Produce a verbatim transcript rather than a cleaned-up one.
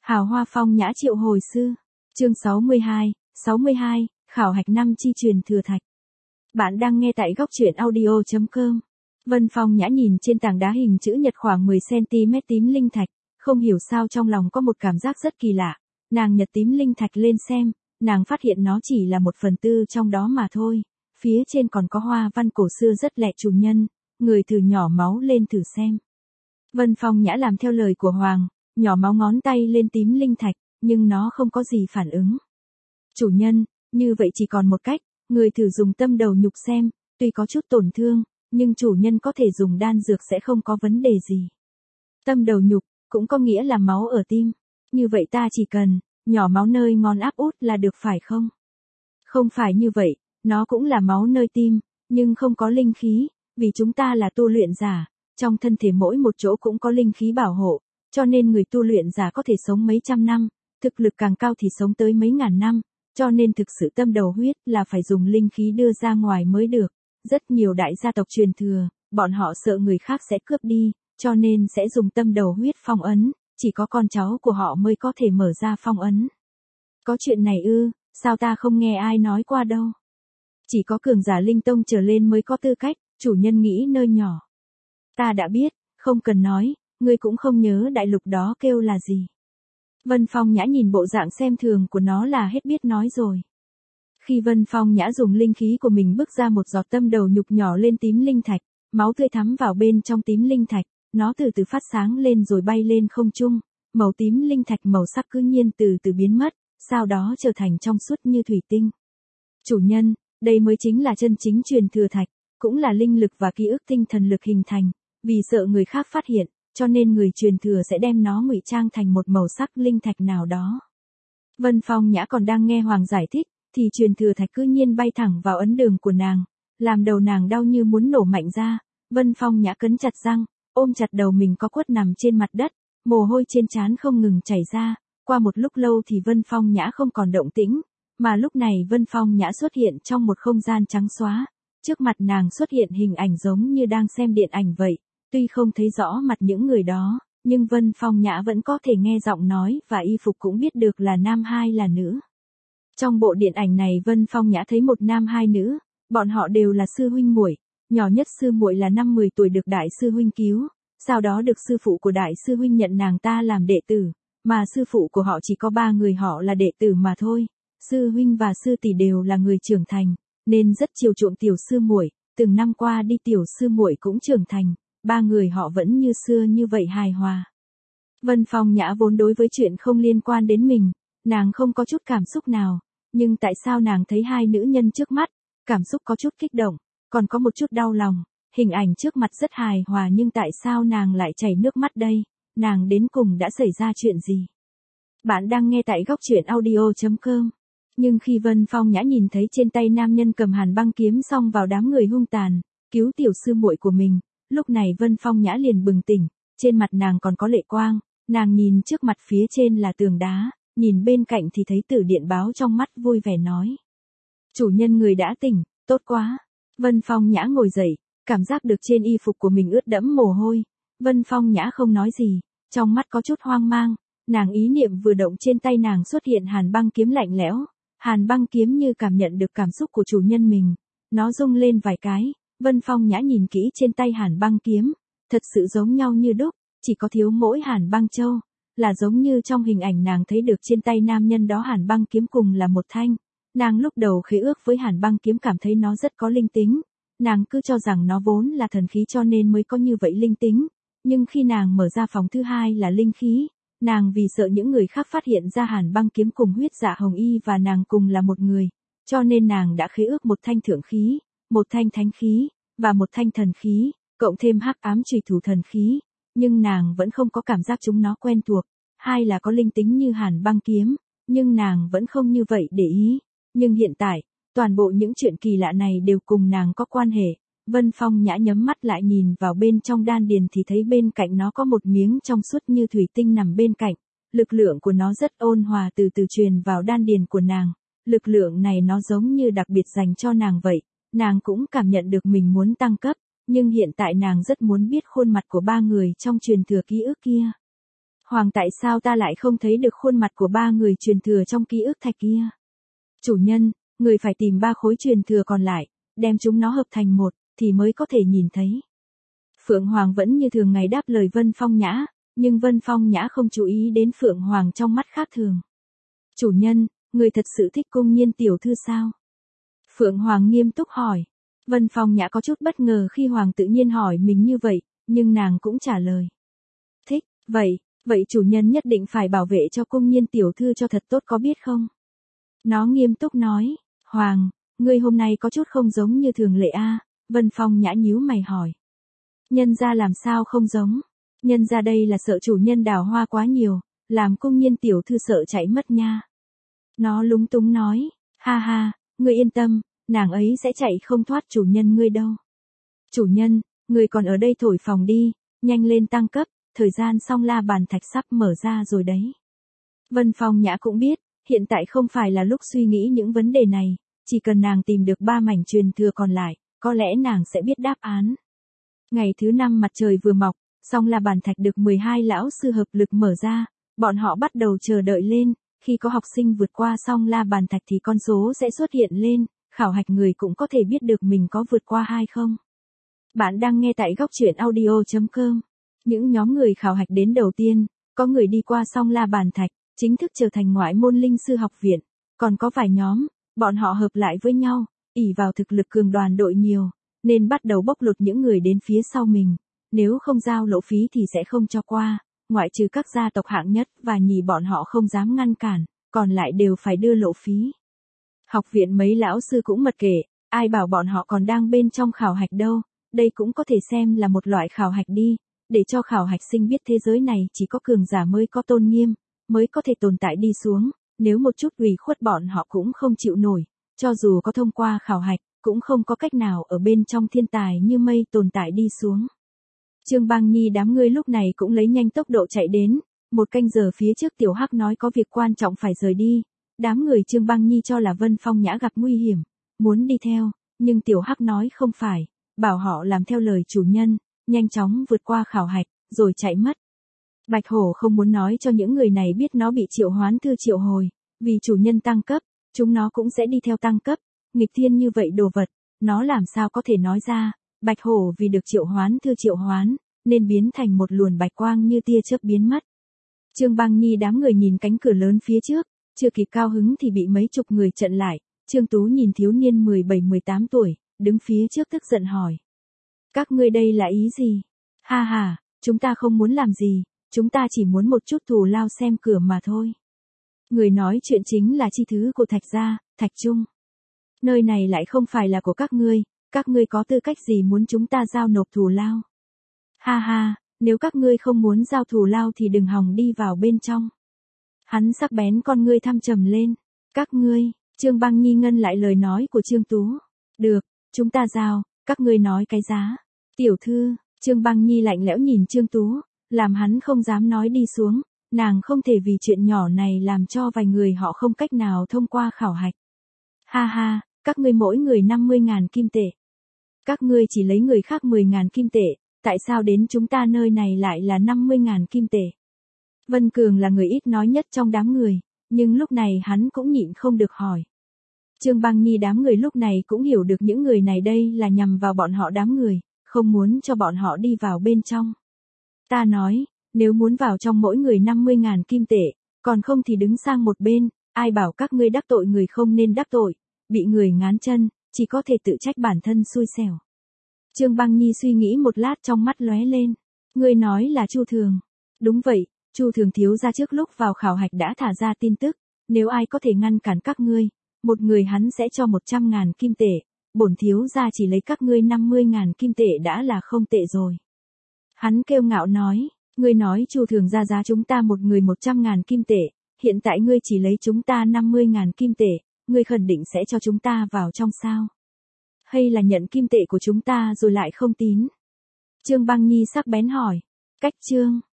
Hào hoa phong nhã triệu hồi sư. Chương sáu mươi hai, sáu mươi hai, khảo hạch năm chi truyền thừa thạch. Bạn đang nghe tại góc truyện audio chấm com. Vân Phong nhã nhìn trên tảng đá hình chữ nhật khoảng mười xăng-ti-mét tím linh thạch, không hiểu sao trong lòng có một cảm giác rất kỳ lạ. Nàng nhặt tím linh thạch lên xem, nàng phát hiện nó chỉ là một phần tư trong đó mà thôi. Phía trên còn có hoa văn cổ xưa rất lẹ chủ nhân, người thử nhỏ máu lên thử xem. Vân Phong nhã làm theo lời của Hoàng, nhỏ máu ngón tay lên tím linh thạch, nhưng nó không có gì phản ứng. Chủ nhân, như vậy chỉ còn một cách, người thử dùng tâm đầu nhục xem, tuy có chút tổn thương, nhưng chủ nhân có thể dùng đan dược sẽ không có vấn đề gì. Tâm đầu nhục, cũng có nghĩa là máu ở tim. Như vậy ta chỉ cần, nhỏ máu nơi ngón áp út là được phải không? Không phải như vậy, nó cũng là máu nơi tim, nhưng không có linh khí, vì chúng ta là tu luyện giả, trong thân thể mỗi một chỗ cũng có linh khí bảo hộ, cho nên người tu luyện giả có thể sống mấy trăm năm, thực lực càng cao thì sống tới mấy ngàn năm, cho nên thực sự tâm đầu huyết là phải dùng linh khí đưa ra ngoài mới được. Rất nhiều đại gia tộc truyền thừa, bọn họ sợ người khác sẽ cướp đi, cho nên sẽ dùng tâm đầu huyết phong ấn, chỉ có con cháu của họ mới có thể mở ra phong ấn. Có chuyện này ư, sao ta không nghe ai nói qua đâu. Chỉ có cường giả linh tông trở lên mới có tư cách, chủ nhân nghĩ nơi nhỏ. Ta đã biết, không cần nói, ngươi cũng không nhớ đại lục đó kêu là gì. Vân Phong nhã nhìn bộ dạng xem thường của nó là hết biết nói rồi. Khi Vân Phong nhã dùng linh khí của mình bước ra một giọt tâm đầu nhục nhỏ lên tím linh thạch, máu tươi thắm vào bên trong tím linh thạch, nó từ từ phát sáng lên rồi bay lên không trung, màu tím linh thạch màu sắc cứ nhiên từ từ biến mất, sau đó trở thành trong suốt như thủy tinh. Chủ nhân, đây mới chính là chân chính truyền thừa thạch, cũng là linh lực và ký ức tinh thần lực hình thành, vì sợ người khác phát hiện, cho nên người truyền thừa sẽ đem nó ngụy trang thành một màu sắc linh thạch nào đó. Vân Phong nhã còn đang nghe Hoàng giải thích, thì truyền thừa thạch cứ nhiên bay thẳng vào ấn đường của nàng, làm đầu nàng đau như muốn nổ mạnh ra. Vân Phong nhã cấn chặt răng, ôm chặt đầu mình có quất nằm trên mặt đất, mồ hôi trên trán không ngừng chảy ra. Qua một lúc lâu thì Vân Phong nhã không còn động tĩnh, mà lúc này Vân Phong nhã xuất hiện trong một không gian trắng xóa. Trước mặt nàng xuất hiện hình ảnh giống như đang xem điện ảnh vậy, tuy không thấy rõ mặt những người đó, nhưng Vân Phong nhã vẫn có thể nghe giọng nói và y phục cũng biết được là nam hay là nữ. Trong bộ điện ảnh này Vân Phong nhã thấy một nam hai nữ, bọn họ đều là sư huynh muội, nhỏ nhất sư muội là năm mười tuổi được đại sư huynh cứu, sau đó được sư phụ của đại sư huynh nhận nàng ta làm đệ tử, mà sư phụ của họ chỉ có ba người họ là đệ tử mà thôi. Sư huynh và sư tỷ đều là người trưởng thành, nên rất chiều chuộng tiểu sư muội, từng năm qua đi tiểu sư muội cũng trưởng thành, ba người họ vẫn như xưa như vậy hài hòa. Vân Phong nhã vốn đối với chuyện không liên quan đến mình, nàng không có chút cảm xúc nào, nhưng tại sao nàng thấy hai nữ nhân trước mắt, cảm xúc có chút kích động, còn có một chút đau lòng, hình ảnh trước mặt rất hài hòa nhưng tại sao nàng lại chảy nước mắt đây, nàng đến cùng đã xảy ra chuyện gì? Bạn đang nghe tại góc truyện audio chấm com. Nhưng khi Vân Phong nhã nhìn thấy trên tay nam nhân cầm hàn băng kiếm xông vào đám người hung tàn, cứu tiểu sư muội của mình, lúc này Vân Phong nhã liền bừng tỉnh, trên mặt nàng còn có lệ quang, nàng nhìn trước mặt phía trên là tường đá, nhìn bên cạnh thì thấy Tử Điện báo trong mắt vui vẻ nói. Chủ nhân người đã tỉnh, tốt quá. Vân Phong nhã ngồi dậy, cảm giác được trên y phục của mình ướt đẫm mồ hôi. Vân Phong nhã không nói gì, trong mắt có chút hoang mang, nàng ý niệm vừa động trên tay nàng xuất hiện hàn băng kiếm lạnh lẽo. Hàn băng kiếm như cảm nhận được cảm xúc của chủ nhân mình, nó rung lên vài cái, Vân Phong nhã nhìn kỹ trên tay hàn băng kiếm, thật sự giống nhau như đúc, chỉ có thiếu mỗi hàn băng châu, là giống như trong hình ảnh nàng thấy được trên tay nam nhân đó hàn băng kiếm cùng là một thanh. Nàng lúc đầu khế ước với hàn băng kiếm cảm thấy nó rất có linh tính, nàng cứ cho rằng nó vốn là thần khí cho nên mới có như vậy linh tính, nhưng khi nàng mở ra phòng thứ hai là linh khí, nàng vì sợ những người khác phát hiện ra hàn băng kiếm cùng huyết dạ hồng y và nàng cùng là một người, cho nên nàng đã khế ước một thanh thượng khí, một thanh thánh khí, và một thanh thần khí, cộng thêm hắc ám trùy thủ thần khí, nhưng nàng vẫn không có cảm giác chúng nó quen thuộc, hay là có linh tính như hàn băng kiếm, nhưng nàng vẫn không như vậy để ý, nhưng hiện tại, toàn bộ những chuyện kỳ lạ này đều cùng nàng có quan hệ. Vân Phong nhã nhắm mắt lại nhìn vào bên trong đan điền thì thấy bên cạnh nó có một miếng trong suốt như thủy tinh nằm bên cạnh, lực lượng của nó rất ôn hòa từ từ truyền vào đan điền của nàng, lực lượng này nó giống như đặc biệt dành cho nàng vậy, nàng cũng cảm nhận được mình muốn tăng cấp, nhưng hiện tại nàng rất muốn biết khuôn mặt của ba người trong truyền thừa ký ức kia. Hoàng tại sao ta lại không thấy được khuôn mặt của ba người truyền thừa trong ký ức thạch kia? Chủ nhân, người phải tìm ba khối truyền thừa còn lại, đem chúng nó hợp thành một, thì mới có thể nhìn thấy. Phượng Hoàng vẫn như thường ngày đáp lời Vân Phong Nhã, nhưng Vân Phong Nhã không chú ý đến Phượng Hoàng trong mắt khác thường. Chủ nhân, người thật sự thích Cung Nhiên tiểu thư sao? Phượng Hoàng nghiêm túc hỏi. Vân Phong Nhã có chút bất ngờ khi Hoàng tự nhiên hỏi mình như vậy, nhưng nàng cũng trả lời. Thích, vậy, vậy chủ nhân nhất định phải bảo vệ cho Cung Nhiên tiểu thư cho thật tốt có biết không? Nó nghiêm túc nói, Hoàng, ngươi hôm nay có chút không giống như thường lệ a. Vân Phong Nhã nhíu mày hỏi. Nhân ra làm sao không giống? Nhân ra đây là sợ chủ nhân đào hoa quá nhiều, làm Cung Nhiên tiểu thư sợ chạy mất nha. Nó lúng túng nói, ha ha, ngươi yên tâm, nàng ấy sẽ chạy không thoát chủ nhân ngươi đâu. Chủ nhân, ngươi còn ở đây thổi phòng đi, nhanh lên tăng cấp, thời gian Song La Bàn Thạch sắp mở ra rồi đấy. Vân Phong Nhã cũng biết, hiện tại không phải là lúc suy nghĩ những vấn đề này, chỉ cần nàng tìm được ba mảnh truyền thừa còn lại, có lẽ nàng sẽ biết đáp án. Ngày thứ năm mặt trời vừa mọc, Song La Bàn Thạch được mười hai lão sư hợp lực mở ra, bọn họ bắt đầu chờ đợi lên, khi có học sinh vượt qua Song La Bàn Thạch thì con số sẽ xuất hiện lên, khảo hạch người cũng có thể biết được mình có vượt qua hay không. Bạn đang nghe tại góc truyện audio chấm com. Những nhóm người khảo hạch đến đầu tiên, có người đi qua Song La Bàn Thạch, chính thức trở thành ngoại môn linh sư học viện, còn có vài nhóm, bọn họ hợp lại với nhau, ỷ vào thực lực cường đoàn đội nhiều, nên bắt đầu bóc lột những người đến phía sau mình, nếu không giao lộ phí thì sẽ không cho qua, ngoại trừ các gia tộc hạng nhất và nhì bọn họ không dám ngăn cản, còn lại đều phải đưa lộ phí. Học viện mấy lão sư cũng mặc kệ, ai bảo bọn họ còn đang bên trong khảo hạch đâu, đây cũng có thể xem là một loại khảo hạch đi, để cho khảo hạch sinh biết thế giới này chỉ có cường giả mới có tôn nghiêm, mới có thể tồn tại đi xuống, nếu một chút ủy khuất bọn họ cũng không chịu nổi, cho dù có thông qua khảo hạch, cũng không có cách nào ở bên trong thiên tài như mây tồn tại đi xuống. Trương Bang Nhi đám người lúc này cũng lấy nhanh tốc độ chạy đến, một canh giờ phía trước Tiểu Hắc nói có việc quan trọng phải rời đi, đám người Trương Bang Nhi cho là Vân Phong Nhã gặp nguy hiểm, muốn đi theo, nhưng Tiểu Hắc nói không phải, bảo họ làm theo lời chủ nhân, nhanh chóng vượt qua khảo hạch, rồi chạy mất. Bạch Hổ không muốn nói cho những người này biết nó bị triệu hoán thư triệu hồi, vì chủ nhân tăng cấp, chúng nó cũng sẽ đi theo tăng cấp, nghịch thiên như vậy đồ vật, nó làm sao có thể nói ra. Bạch Hổ vì được triệu hoán thư triệu hoán, nên biến thành một luồn bạch quang như tia chớp biến mất. Trương Bang Nhi đám người nhìn cánh cửa lớn phía trước, chưa kịp cao hứng thì bị mấy chục người chặn lại, Trương Tú nhìn thiếu niên mười bảy mười tám tuổi, đứng phía trước tức giận hỏi. Các ngươi đây là ý gì? Ha ha, chúng ta không muốn làm gì, chúng ta chỉ muốn một chút thù lao xem cửa mà thôi. Người nói chuyện chính là chi thứ của Thạch gia, Thạch Trung. Nơi này lại không phải là của các ngươi. Các ngươi có tư cách gì muốn chúng ta giao nộp thù lao? Ha ha, nếu các ngươi không muốn giao thù lao thì đừng hòng đi vào bên trong. Hắn sắc bén con ngươi thăm trầm lên. Các ngươi, Trương Bang Nhi ngân lại lời nói của Trương Tú. Được, chúng ta giao, các ngươi nói cái giá. Tiểu thư, Trương Bang Nhi lạnh lẽo nhìn Trương Tú, làm hắn không dám nói đi xuống, nàng không thể vì chuyện nhỏ này làm cho vài người họ không cách nào thông qua khảo hạch. Ha ha, các ngươi mỗi người năm mươi ngàn kim tệ. Các ngươi chỉ lấy người khác mười ngàn kim tệ, tại sao đến chúng ta nơi này lại là năm mươi ngàn kim tệ? Vân Cường là người ít nói nhất trong đám người, nhưng lúc này hắn cũng nhịn không được hỏi. Trương Bang Nhi đám người lúc này cũng hiểu được những người này đây là nhằm vào bọn họ đám người, không muốn cho bọn họ đi vào bên trong. Ta nói, nếu muốn vào trong mỗi người năm mươi ngàn kim tệ, còn không thì đứng sang một bên, ai bảo các ngươi đắc tội người không nên đắc tội, bị người ngán chân, chỉ có thể tự trách bản thân xui xẻo. Trương Bang Nhi suy nghĩ một lát trong mắt lóe lên. Ngươi nói là Chu Thường. Đúng vậy, Chu Thường thiếu gia trước lúc vào khảo hạch đã thả ra tin tức, nếu ai có thể ngăn cản các ngươi, một người hắn sẽ cho một trăm ngàn kim tệ, bổn thiếu gia chỉ lấy các ngươi năm mươi ngàn kim tệ đã là không tệ rồi. Hắn kêu ngạo nói, ngươi nói Chu Thường ra giá chúng ta một người một trăm ngàn kim tệ, hiện tại ngươi chỉ lấy chúng ta năm mươi ngàn kim tệ, ngươi khẳng định sẽ cho chúng ta vào trong sao? Hay là nhận kim tệ của chúng ta rồi lại không tín? Trương Bang Nhi sắc bén hỏi. Cách Trương.